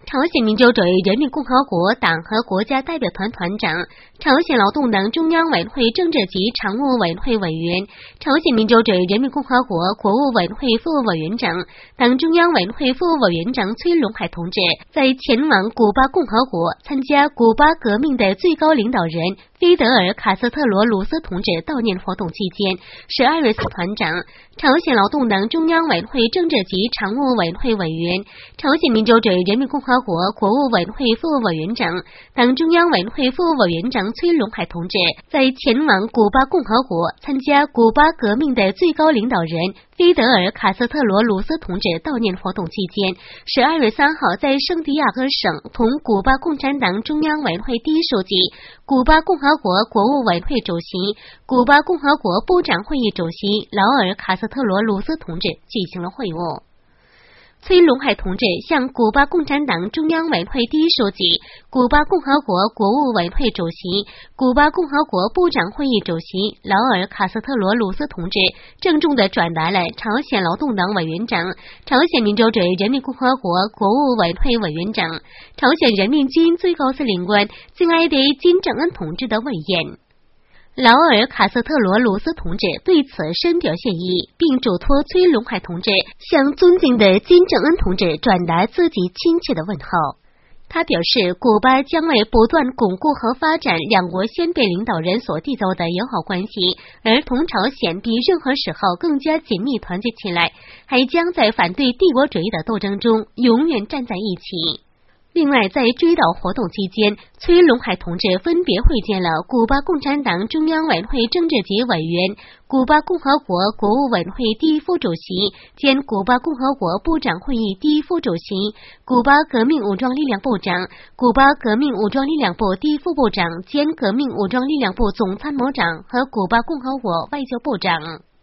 朝鲜民主主义人民共和国党和国家代表团团长，朝鲜劳动党中央委员会政治及常务委员会委员，朝鲜民主主义人民共和国国务委员会副委员长、党中央委员会副委员长崔龙海同志在前往古巴共和国参加古巴革命的最高领导人菲德尔·卡斯特罗·卢斯同志悼念活动期间，12月4团长，朝鲜劳动党中央委员会政治及常务委员会委员，朝鲜民主主义人民共和国国务委员会副委员长、党中央委员会副委员长崔龙海同志在前往古巴共和国参加古巴革命的最高领导人菲德尔·卡斯特罗·卢斯同志悼念活动期间，12月3号在圣地亚哥省同古巴共产党中央委员会第一书记、古巴共和国国务委员会主席、古巴共和国部长会议主席劳尔·卡斯特罗·卢斯同志举行了会晤。崔龙海同志向古巴共产党中央委员会第一书记、古巴共和国国务委员会主席、古巴共和国部长会议主席劳尔·卡斯特罗·卢斯同志郑重地转达了朝鲜劳动党委员长、朝鲜民主主义人民共和国国务委员会委员长、朝鲜人民军最高司令官敬爱的金正恩同志的慰言。劳尔·卡斯特罗·卢斯同志对此深表谢意，并嘱托崔龙海同志向尊敬的金正恩同志转达自己亲切的问候。他表示，古巴将为不断巩固和发展两国先辈领导人所缔造的友好关系，而同朝鲜比任何时候更加紧密团结起来，还将在反对帝国主义的斗争中永远站在一起。另外，在追悼活动期间，崔龙海同志分别会见了古巴共产党中央委员会政治局委员、古巴共和国国务委员会第一副主席兼古巴共和国部长会议第一副主席、古巴革命武装力量部长、古巴革命武装力量部第一副部长兼革命武装力量部总参谋长和古巴共和国外交部长。